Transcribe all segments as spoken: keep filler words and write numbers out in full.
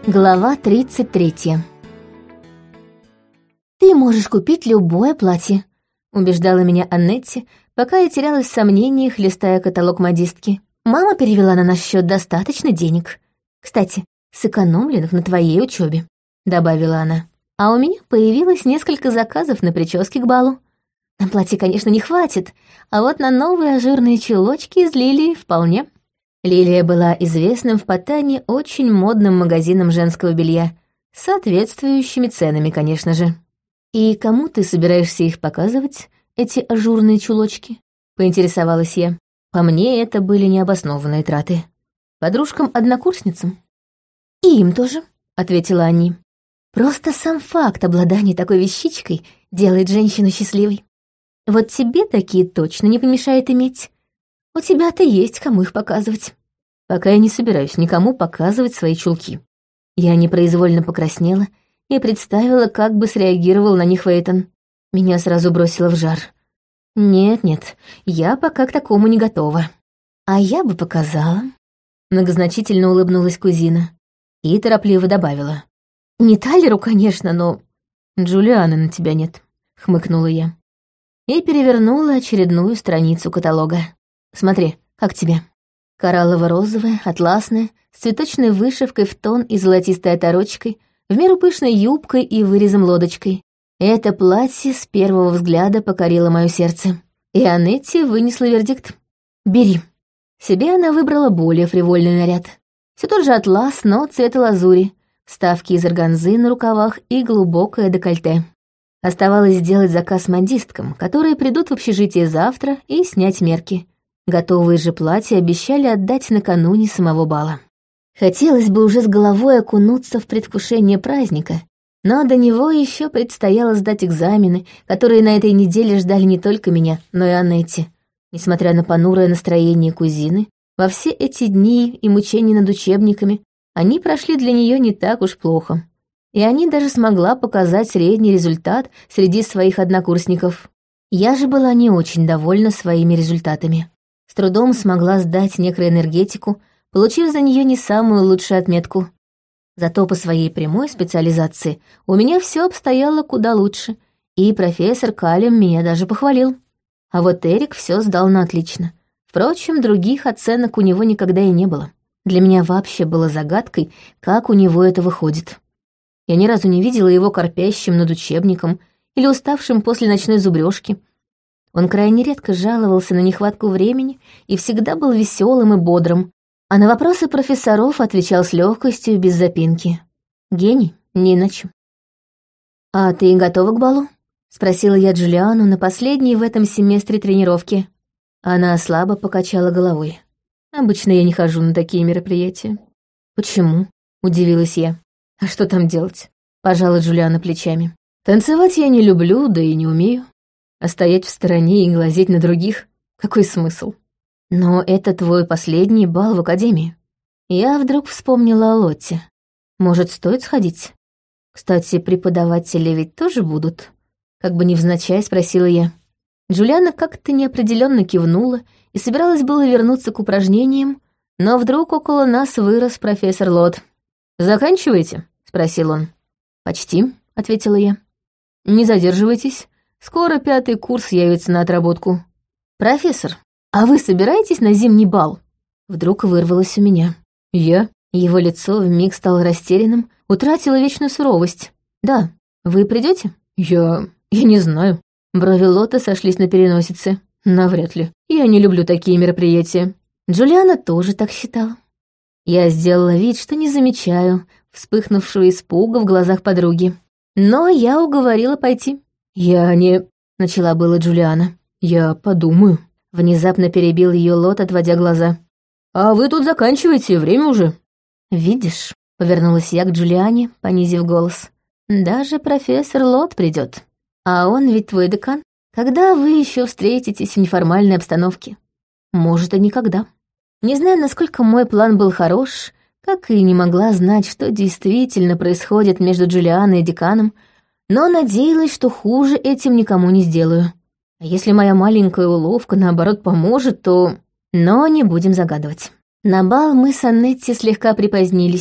Глава тридцать третья. «Ты можешь купить любое платье», — убеждала меня Аннетти, пока я терялась в сомнениях, листая каталог модистки. «Мама перевела на наш счет достаточно денег. Кстати, сэкономленных на твоей учебе», — добавила она. «А у меня появилось несколько заказов на прически к балу. На платье, конечно, не хватит, а вот на новые ажурные чулочки из лилии вполне». Лилия была известным в Паттайе очень модным магазином женского белья, с соответствующими ценами, конечно же. «И кому ты собираешься их показывать, эти ажурные чулочки?» — поинтересовалась я. По мне, это были необоснованные траты. Подружкам-однокурсницам. «И им тоже», — ответила Анни. «Просто сам факт обладания такой вещичкой делает женщину счастливой. Вот тебе такие точно не помешает иметь. У тебя-то есть кому их показывать». Пока я не собираюсь никому показывать свои чулки. Я непроизвольно покраснела и представила, как бы среагировал на них Вейтон. Меня сразу бросило в жар. Нет-нет, я пока к такому не готова. А я бы показала. Многозначительно улыбнулась кузина и торопливо добавила. Не Тайлеру, конечно, но... Джулианы на тебя нет, хмыкнула я. И перевернула очередную страницу каталога. Смотри, как тебе? Кораллово-розовая, атласная, с цветочной вышивкой в тон и золотистой оторочкой, в меру пышной юбкой и вырезом-лодочкой. Это платье с первого взгляда покорило мое сердце. И Аннетти вынесла вердикт. «Бери». Себе она выбрала более фривольный наряд. Все тот же атлас, но цвета лазури, вставки из органзы на рукавах и глубокое декольте. Оставалось сделать заказ модисткам, которые придут в общежитие завтра, и снять мерки. Готовые же платья обещали отдать накануне самого бала. Хотелось бы уже с головой окунуться в предвкушение праздника, но до него еще предстояло сдать экзамены, которые на этой неделе ждали не только меня, но и Аннетти. Несмотря на понурое настроение кузины, во все эти дни и мучения над учебниками они прошли для нее не так уж плохо. И Анни даже смогла показать средний результат среди своих однокурсников. Я же была не очень довольна своими результатами. С трудом смогла сдать некроэнергетику, получив за нее не самую лучшую отметку. Зато по своей прямой специализации у меня все обстояло куда лучше, и профессор Калем меня даже похвалил. А вот Эрик все сдал на отлично. Впрочем, других оценок у него никогда и не было. Для меня вообще было загадкой, как у него это выходит. Я ни разу не видела его корпящим над учебником или уставшим после ночной зубрежки. Он крайне редко жаловался на нехватку времени и всегда был веселым и бодрым, а на вопросы профессоров отвечал с легкостью, без запинки. Гений, не иначе. «А ты готова к балу?» — спросила я Джулиану на последней в этом семестре тренировки. Она слабо покачала головой. «Обычно я не хожу на такие мероприятия». «Почему?» — удивилась я. «А что там делать?» — пожала Джулиана плечами. «Танцевать я не люблю, да и не умею. А стоять в стороне и глазеть на других — какой смысл? Но это твой последний бал в академии». Я вдруг вспомнила о Лотте. Может, стоит сходить? Кстати, преподаватели ведь тоже будут? Как бы невзначай спросила я. Джулиана как-то неопределенно кивнула и собиралась было вернуться к упражнениям, но вдруг около нас вырос профессор Лот. «Заканчиваете?» — спросил он. «Почти», — ответила я. «Не задерживайтесь. Скоро пятый курс явится на отработку». «Профессор, а вы собираетесь на зимний бал?» Вдруг вырвалось у меня. «Я?» Его лицо вмиг стало растерянным, утратило вечную суровость. «Да. Вы придете?» «Я... я не знаю». Брови Лота сошлись на переносице. «Навряд ли. Я не люблю такие мероприятия». Джулиана тоже так считала. Я сделала вид, что не замечаю вспыхнувшего испуга в глазах подруги. Но я уговорила пойти. «Я не...» — начала было Джулиана. «Я подумаю». Внезапно перебил ее Лот, отводя глаза. «А вы тут заканчиваете, время уже». «Видишь», — повернулась я к Джулиане, понизив голос. «Даже профессор Лот придет. А он ведь твой декан. Когда вы еще встретитесь в неформальной обстановке? Может, и никогда». Не знаю, насколько мой план был хорош, как и не могла знать, что действительно происходит между Джулианой и деканом, но надеялась, что хуже этим никому не сделаю. А если моя маленькая уловка, наоборот, поможет, то... Но не будем загадывать. На бал мы с Аннетти слегка припозднились,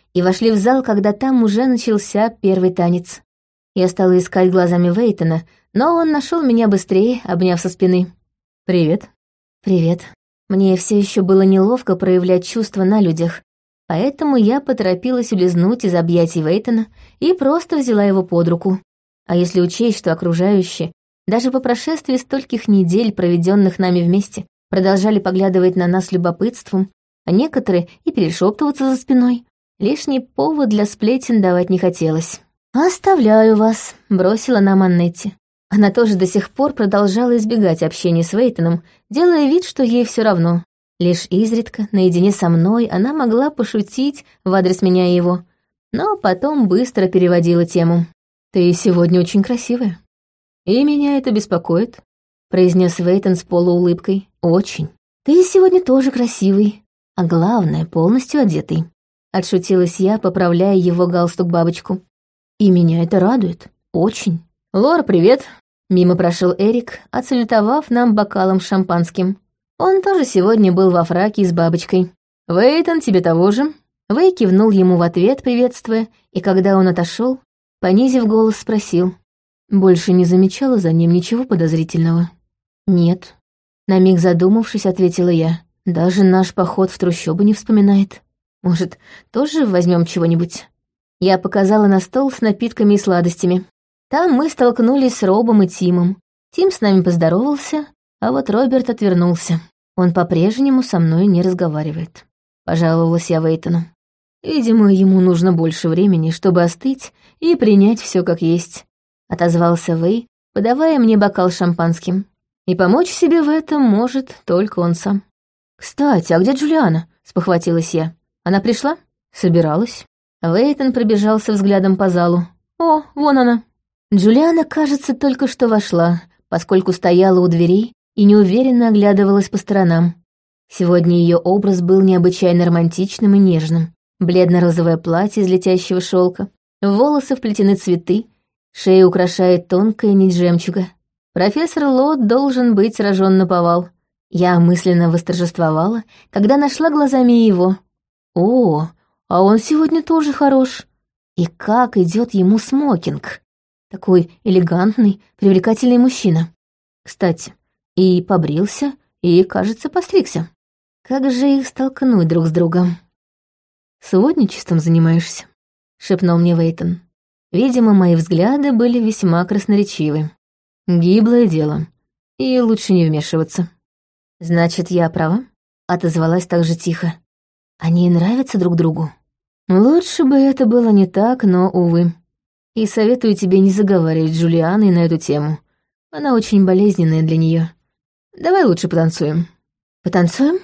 и вошли в зал, когда там уже начался первый танец. Я стала искать глазами Вейтона, но он нашел меня быстрее, обняв со спины. «Привет». «Привет». Мне все еще было неловко проявлять чувства на людях, поэтому я поторопилась улизнуть из объятий Вейтона и просто взяла его под руку. А если учесть, что окружающие, даже по прошествии стольких недель, проведенных нами вместе, продолжали поглядывать на нас с любопытством, а некоторые и перешептываться за спиной, лишний повод для сплетен давать не хотелось. «Оставляю вас», — бросила нам Аннетти. Она тоже до сих пор продолжала избегать общения с Вейтоном, делая вид, что ей все равно. Лишь изредка, наедине со мной, она могла пошутить в адрес меня и его, но потом быстро переводила тему. «Ты сегодня очень красивая. И меня это беспокоит», — произнес Вейтон с полуулыбкой. «Очень. Ты сегодня тоже красивый, а главное, полностью одетый», — отшутилась я, поправляя его галстук-бабочку. «И меня это радует. Очень». «Лора, привет!» Мимо прошел Эрик, отсалютовав нам бокалом с шампанским. Он тоже сегодня был во фраке с бабочкой. «Вейтон, тебе того же?» Вей кивнул ему в ответ, приветствуя, и когда он отошел, понизив голос, спросил. Больше не замечала за ним ничего подозрительного? «Нет». На миг задумавшись, ответила я. «Даже наш поход в трущобы не вспоминает. Может, тоже возьмем чего-нибудь?» Я показала на стол с напитками и сладостями. Там мы столкнулись с Робом и Тимом. Тим с нами поздоровался, а вот Роберт отвернулся. Он по-прежнему со мной не разговаривает. Пожаловалась я Вейтону. Видимо, ему нужно больше времени, чтобы остыть и принять все как есть. Отозвался Вей, подавая мне бокал с шампанским. И помочь себе в этом может только он сам. «Кстати, а где Джулиана?» — спохватилась я. «Она пришла?» «Собиралась». Вейтон пробежался взглядом по залу. «О, вон она». Джулиана, кажется, только что вошла, поскольку стояла у дверей и неуверенно оглядывалась по сторонам. Сегодня ее образ был необычайно романтичным и нежным. Бледно-розовое платье из летящего шелка, в волосы вплетены цветы, шею украшает тонкая нить жемчуга. Профессор Лот должен быть сражен наповал. Я мысленно восторжествовала, когда нашла глазами его. О, а он сегодня тоже хорош. И как идет ему смокинг. Такой элегантный, привлекательный мужчина. Кстати, и побрился, и, кажется, постригся. Как же их столкнуть друг с другом? «Сводничеством занимаешься?» — шепнул мне Вейтон. Видимо, мои взгляды были весьма красноречивы. Гиблое дело, и лучше не вмешиваться. «Значит, я права?» — отозвалась так же тихо. «Они нравятся друг другу?» «Лучше бы это было не так, но, увы. И советую тебе не заговаривать с Джулианой на эту тему. Она очень болезненная для нее. Давай лучше потанцуем». «Потанцуем?»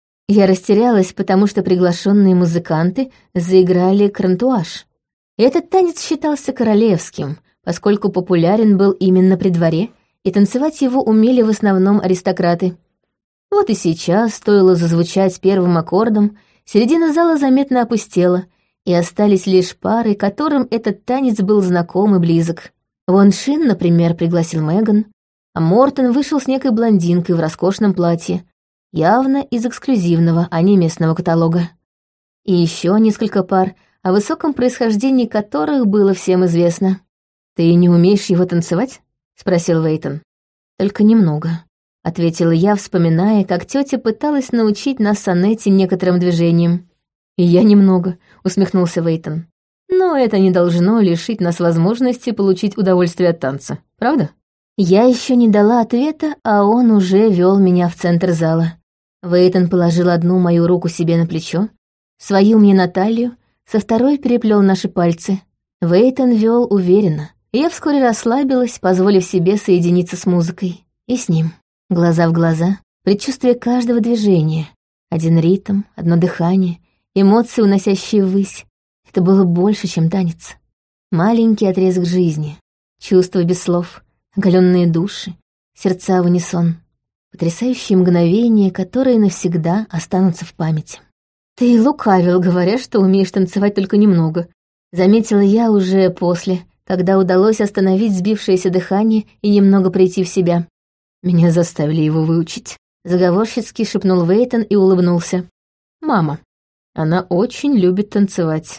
Я растерялась, потому что приглашенные музыканты заиграли крантуаш. Этот танец считался королевским, поскольку популярен был именно при дворе, и танцевать его умели в основном аристократы. Вот и сейчас, стоило зазвучать первым аккордом, середина зала заметно опустела, и остались лишь пары, которым этот танец был знаком и близок. Вон Шин, например, пригласил Меган, а Мортон вышел с некой блондинкой в роскошном платье, явно из эксклюзивного, а не местного каталога. И еще несколько пар, о высоком происхождении которых было всем известно. «Ты не умеешь его танцевать?» — спросил Вейтон. «Только немного», — ответила я, вспоминая, как тетя пыталась научить нас с Аннетти некоторым движениям. «И я немного», — усмехнулся Вейтон. «Но это не должно лишить нас возможности получить удовольствие от танца, правда?» Я еще не дала ответа, а он уже вел меня в центр зала. Вейтон положил одну мою руку себе на плечо, свою мне на талию, со второй переплел наши пальцы. Вейтон вел уверенно, и я вскоре расслабилась, позволив себе соединиться с музыкой. И с ним. Глаза в глаза, предчувствие каждого движения. Один ритм, одно дыхание, эмоции, уносящие ввысь. Это было больше, чем танец. Маленький отрезок жизни, чувства без слов, оголенные души, сердца в унисон. Потрясающие мгновения, которые навсегда останутся в памяти. «Ты лукавил, говоря, что умеешь танцевать только немного», — заметила я уже после, когда удалось остановить сбившееся дыхание и немного прийти в себя. Меня заставили его выучить. Заговорщицки шепнул Вейтон и улыбнулся. «Мама. Она очень любит танцевать.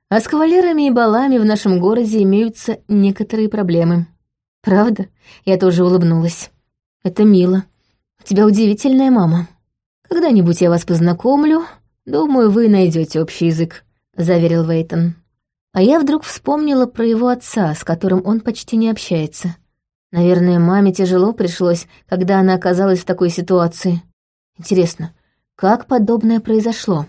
А с кавалерами и балами в нашем городе имеются некоторые проблемы. Правда? Я тоже улыбнулась. Это мило. У тебя удивительная мама. Когда-нибудь я вас познакомлю. Думаю, вы найдете общий язык, заверил Вейтон. А я вдруг вспомнила про его отца, с которым он почти не общается. Наверное, маме тяжело пришлось, когда она оказалась в такой ситуации. Интересно, как подобное произошло?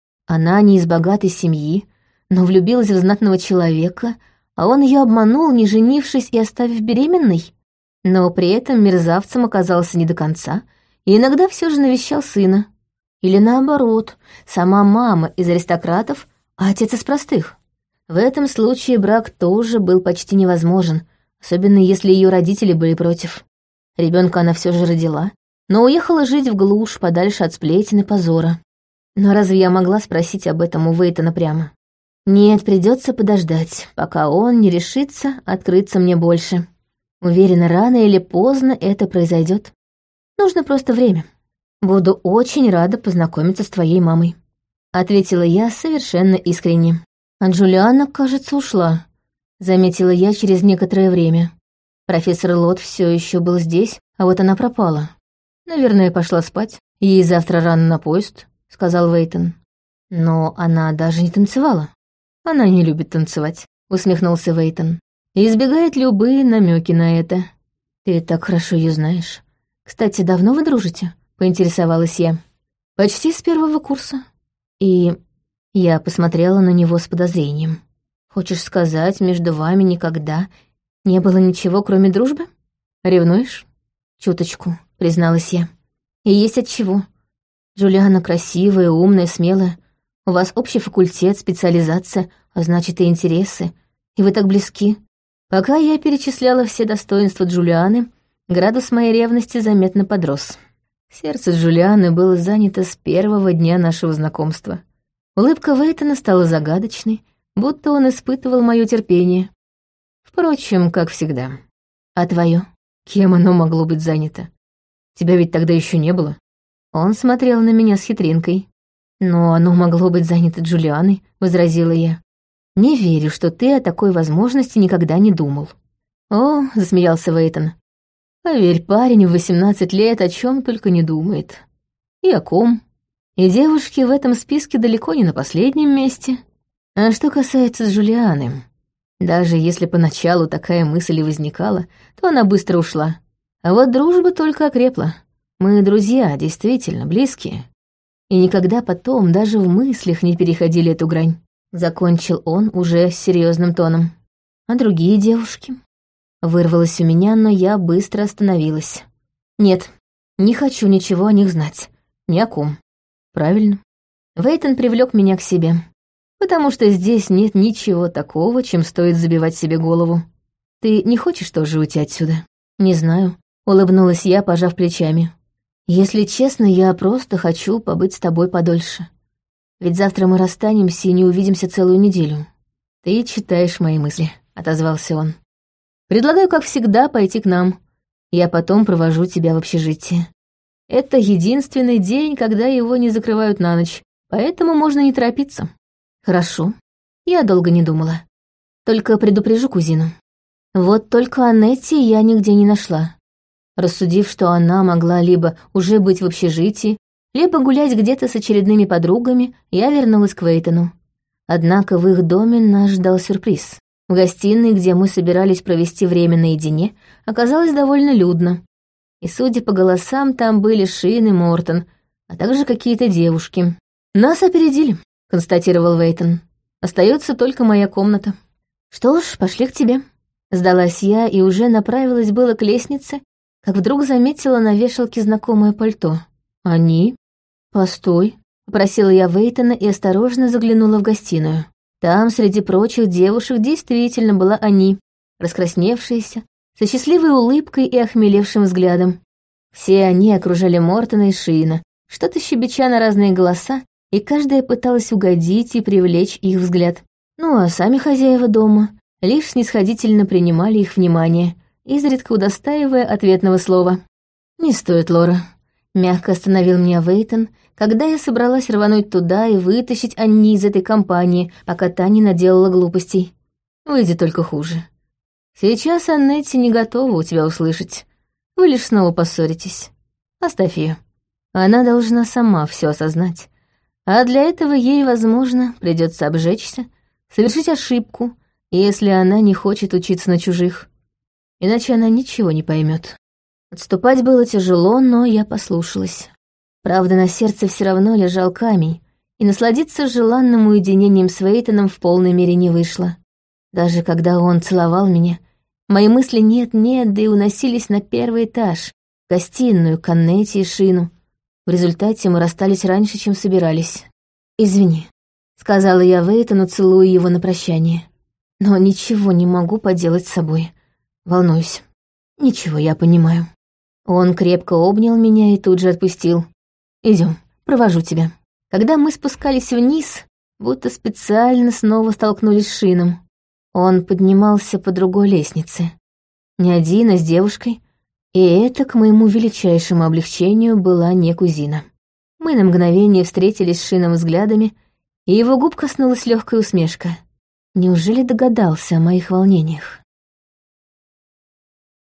Она не из богатой семьи, но влюбилась в знатного человека, а он ее обманул, не женившись и оставив беременной? Но при этом мерзавцем оказался не до конца, и иногда все же навещал сына. Или наоборот, сама мама из аристократов, а отец из простых. В этом случае брак тоже был почти невозможен, особенно если ее родители были против. Ребенка она все же родила, но уехала жить в глушь, подальше от сплетен и позора. Но разве я могла спросить об этом у Вейтона прямо? Нет, придется подождать, пока он не решится открыться мне больше. Уверена, рано или поздно это произойдет. Нужно просто время. Буду очень рада познакомиться с твоей мамой, ответила я совершенно искренне. А Джулиана, кажется, ушла, заметила я через некоторое время. Профессор Лот все еще был здесь, а вот она пропала. Наверное, пошла спать. Ей завтра рано на поезд, сказал Вейтон. Но она даже не танцевала. Она не любит танцевать, усмехнулся Вейтон. И избегает любые намеки на это. Ты так хорошо ее знаешь. Кстати, давно вы дружите? Поинтересовалась я. Почти с первого курса. И я посмотрела на него с подозрением. Хочешь сказать, между вами никогда не было ничего, кроме дружбы? Ревнуешь? Чуточку, призналась я. И есть от чего. Джулиана красивая, умная, смелая. У вас общий факультет, специализация, а значит и интересы. И вы так близки. Пока я перечисляла все достоинства Джулианы, градус моей ревности заметно подрос. Сердце Джулианы было занято с первого дня нашего знакомства. Улыбка Вейтона стала загадочной, будто он испытывал мое терпение. Впрочем, как всегда. А твое? Кем оно могло быть занято? Тебя ведь тогда еще не было. Он смотрел на меня с хитринкой. Но оно могло быть занято Джулианой, возразила я. Не верю, что ты о такой возможности никогда не думал. О, засмеялся Вейтон. Поверь, парень в восемнадцать лет о чем только не думает. И о ком. И девушки в этом списке далеко не на последнем месте. А что касается Джулианы, даже если поначалу такая мысль и возникала, то она быстро ушла. А вот дружба только окрепла. Мы друзья, действительно, близкие. И никогда потом даже в мыслях не переходили эту грань. Закончил он уже с серьезным тоном. А другие девушки? Вырвалось у меня, но я быстро остановилась. Нет, не хочу ничего о них знать. Ни о ком. Правильно. Вейтон привлек меня к себе. Потому что здесь нет ничего такого, чем стоит забивать себе голову. Ты не хочешь тоже уйти отсюда? Не знаю. Улыбнулась я, пожав плечами. Если честно, я просто хочу побыть с тобой подольше. Ведь завтра мы расстанемся и не увидимся целую неделю. Ты читаешь мои мысли, отозвался он. Предлагаю, как всегда, пойти к нам. Я потом провожу тебя в общежитие. Это единственный день, когда его не закрывают на ночь, поэтому можно не торопиться. Хорошо. Я долго не думала. Только предупрежу кузину. Вот только Аннетти я нигде не нашла. Рассудив, что она могла либо уже быть в общежитии, либо гулять где-то с очередными подругами, я вернулась к Вейтону. Однако в их доме нас ждал сюрприз. В гостиной, где мы собирались провести время наедине, оказалось довольно людно. И, судя по голосам, там были Шин и Мортон, а также какие-то девушки. «Нас опередили», — констатировал Вейтон. «Остается только моя комната». «Что ж, пошли к тебе». Сдалась я и уже направилась было к лестнице, как вдруг заметила на вешалке знакомое пальто. «Они?» «Постой», — попросила я Вейтона и осторожно заглянула в гостиную. Там, среди прочих девушек, действительно была Ани, раскрасневшаяся, со счастливой улыбкой и охмелевшим взглядом. Все они окружали Мортона и Шина, что-то щебеча на разные голоса, и каждая пыталась угодить и привлечь их взгляд. Ну а сами хозяева дома лишь снисходительно принимали их внимание, изредка удостаивая ответного слова. «Не стоит, Лора. Мягко остановил меня Вейтон, когда я собралась рвануть туда и вытащить Анни из этой компании, пока та не наделала глупостей. Выйдет только хуже. Сейчас Аннетти не готова у тебя услышать. Вы лишь снова поссоритесь. Оставь ее. Она должна сама все осознать. А для этого ей, возможно, придется обжечься, совершить ошибку, если она не хочет учиться на чужих. Иначе она ничего не поймет. Отступать было тяжело, но я послушалась. Правда, на сердце все равно лежал камень, и насладиться желанным уединением с Вейтоном в полной мере не вышло. Даже когда он целовал меня, мои мысли нет-нет, да и уносились на первый этаж, в гостиную, к Аннете и Шину. В результате мы расстались раньше, чем собирались. «Извини», — сказала я Вейтону, целуя его на прощание. «Но ничего не могу поделать с собой. Волнуюсь. Ничего, я понимаю». Он крепко обнял меня и тут же отпустил. Идем, провожу тебя. Когда мы спускались вниз, будто специально снова столкнулись с Шином. Он поднимался по другой лестнице. Не один, а с девушкой. И это, к моему величайшему облегчению, была не кузина. Мы на мгновение встретились с Шином взглядами, и его губ коснулась легкая усмешка. Неужели догадался о моих волнениях?